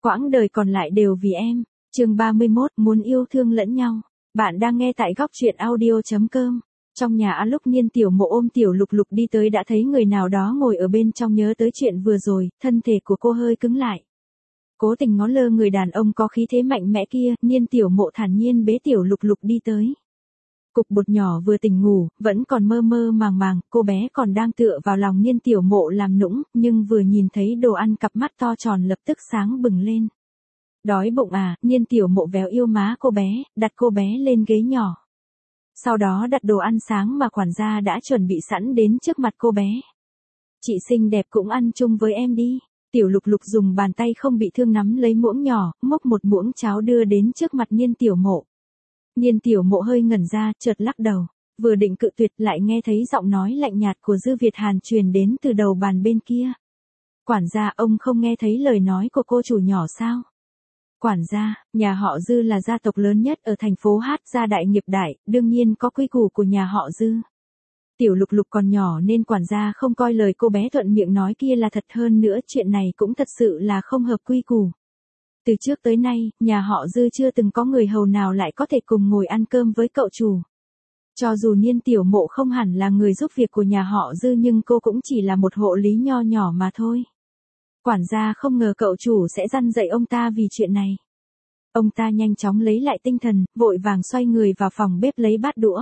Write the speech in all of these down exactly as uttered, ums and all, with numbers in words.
quãng đời còn lại đều vì em. Chương ba mươi mốt, muốn yêu thương lẫn nhau. Bạn đang nghe tại góc truyện audio chấm com. Trong nhà lúc Niên Tiểu Mộ ôm Tiểu Lục Lục đi tới đã thấy người nào đó ngồi ở bên trong, nhớ tới chuyện vừa rồi, thân thể của cô hơi cứng lại. Cố tình ngó lơ người đàn ông có khí thế mạnh mẽ kia, Niên Tiểu Mộ thản nhiên bế Tiểu Lục Lục đi tới. Cục bột nhỏ vừa tỉnh ngủ, vẫn còn mơ mơ màng màng, cô bé còn đang tựa vào lòng Niên Tiểu Mộ làm nũng, nhưng vừa nhìn thấy đồ ăn cặp mắt to tròn lập tức sáng bừng lên. Đói bụng à, Niên Tiểu Mộ véo yêu má cô bé, đặt cô bé lên ghế nhỏ. Sau đó đặt đồ ăn sáng mà quản gia đã chuẩn bị sẵn đến trước mặt cô bé. Chị xinh đẹp cũng ăn chung với em đi. Tiểu Lục Lục dùng bàn tay không bị thương nắm lấy muỗng nhỏ, múc một muỗng cháo đưa đến trước mặt Niên Tiểu Mộ. Niên Tiểu Mộ hơi ngẩn ra, chợt lắc đầu, vừa định cự tuyệt lại nghe thấy giọng nói lạnh nhạt của Dư Việt Hàn truyền đến từ đầu bàn bên kia. Quản gia, ông không nghe thấy lời nói của cô chủ nhỏ sao? Quản gia, nhà họ Dư là gia tộc lớn nhất ở thành phố Hát, gia đại nghiệp đại, đương nhiên có quy củ của nhà họ Dư. Tiểu Lục Lục còn nhỏ nên quản gia không coi lời cô bé thuận miệng nói kia là thật, hơn nữa chuyện này cũng thật sự là không hợp quy củ. Từ trước tới nay, nhà họ Dư chưa từng có người hầu nào lại có thể cùng ngồi ăn cơm với cậu chủ. Cho dù Niên Tiểu Mộ không hẳn là người giúp việc của nhà họ Dư nhưng cô cũng chỉ là một hộ lý nho nhỏ mà thôi. Quản gia không ngờ cậu chủ sẽ răn dạy ông ta vì chuyện này. Ông ta nhanh chóng lấy lại tinh thần, vội vàng xoay người vào phòng bếp lấy bát đũa.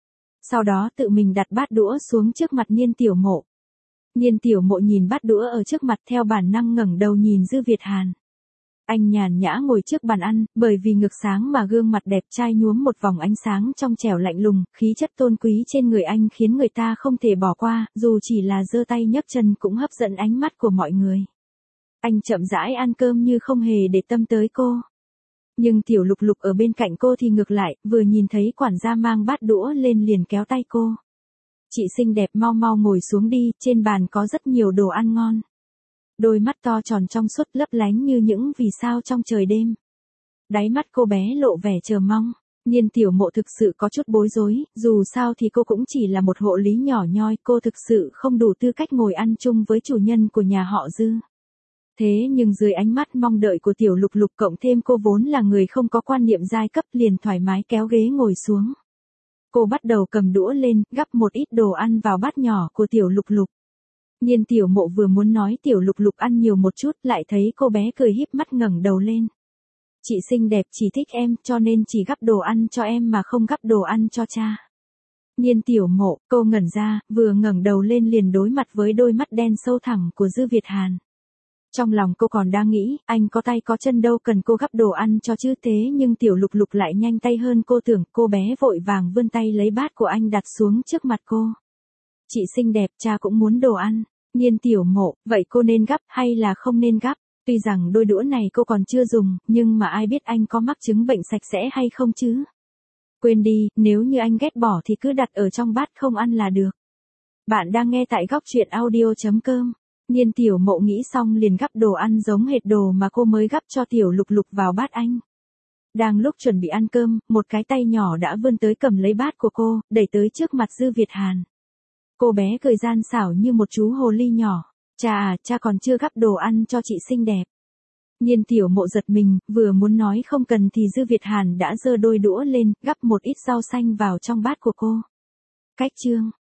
Sau đó tự mình đặt bát đũa xuống trước mặt Niên Tiểu Mộ. Niên Tiểu Mộ nhìn bát đũa ở trước mặt theo bản năng ngẩng đầu nhìn Dư Việt Hàn. Anh nhàn nhã ngồi trước bàn ăn, bởi vì ngực sáng mà gương mặt đẹp trai nhuốm một vòng ánh sáng trong trẻo lạnh lùng, khí chất tôn quý trên người anh khiến người ta không thể bỏ qua, dù chỉ là giơ tay nhấc chân cũng hấp dẫn ánh mắt của mọi người. Anh chậm rãi ăn cơm như không hề để tâm tới cô. Nhưng Tiểu Lục Lục ở bên cạnh cô thì ngược lại, vừa nhìn thấy quản gia mang bát đũa lên liền kéo tay cô. Chị xinh đẹp, mau mau ngồi xuống đi, trên bàn có rất nhiều đồ ăn ngon. Đôi mắt to tròn trong suốt lấp lánh như những vì sao trong trời đêm. Đáy mắt cô bé lộ vẻ chờ mong. Niên Tiểu Mộ thực sự có chút bối rối, dù sao thì cô cũng chỉ là một hộ lý nhỏ nhoi, cô thực sự không đủ tư cách ngồi ăn chung với chủ nhân của nhà họ Dư. Thế nhưng dưới ánh mắt mong đợi của Tiểu Lục Lục cộng thêm cô vốn là người không có quan niệm giai cấp liền thoải mái kéo ghế ngồi xuống. Cô bắt đầu cầm đũa lên, gắp một ít đồ ăn vào bát nhỏ của Tiểu Lục Lục. Niên Tiểu Mộ vừa muốn nói Tiểu Lục Lục ăn nhiều một chút, lại thấy cô bé cười híp mắt ngẩng đầu lên. Chị xinh đẹp chỉ thích em, cho nên chỉ gắp đồ ăn cho em mà không gắp đồ ăn cho cha. Niên Tiểu Mộ, cô ngẩn ra, vừa ngẩng đầu lên liền đối mặt với đôi mắt đen sâu thẳm của Dư Việt Hàn. Trong lòng cô còn đang nghĩ, anh có tay có chân đâu cần cô gắp đồ ăn cho chứ, thế nhưng Tiểu Lục Lục lại nhanh tay hơn cô tưởng, cô bé vội vàng vươn tay lấy bát của anh đặt xuống trước mặt cô. Chị xinh đẹp, cha cũng muốn đồ ăn. Niên Tiểu Mộ, vậy cô nên gắp hay là không nên gắp? Tuy rằng đôi đũa này cô còn chưa dùng, nhưng mà ai biết anh có mắc chứng bệnh sạch sẽ hay không chứ? Quên đi, nếu như anh ghét bỏ thì cứ đặt ở trong bát không ăn là được. Bạn đang nghe tại góc truyện audio chấm com. Niên Tiểu Mộ nghĩ xong liền gắp đồ ăn giống hệt đồ mà cô mới gắp cho Tiểu Lục Lục vào bát anh. Đang lúc chuẩn bị ăn cơm, một cái tay nhỏ đã vươn tới cầm lấy bát của cô, đẩy tới trước mặt Dư Việt Hàn. Cô bé cười gian xảo như một chú hồ ly nhỏ. Cha à, cha còn chưa gắp đồ ăn cho chị xinh đẹp. Niên Tiểu Mộ giật mình, vừa muốn nói không cần thì Dư Việt Hàn đã giơ đôi đũa lên, gắp một ít rau xanh vào trong bát của cô. Cách chương.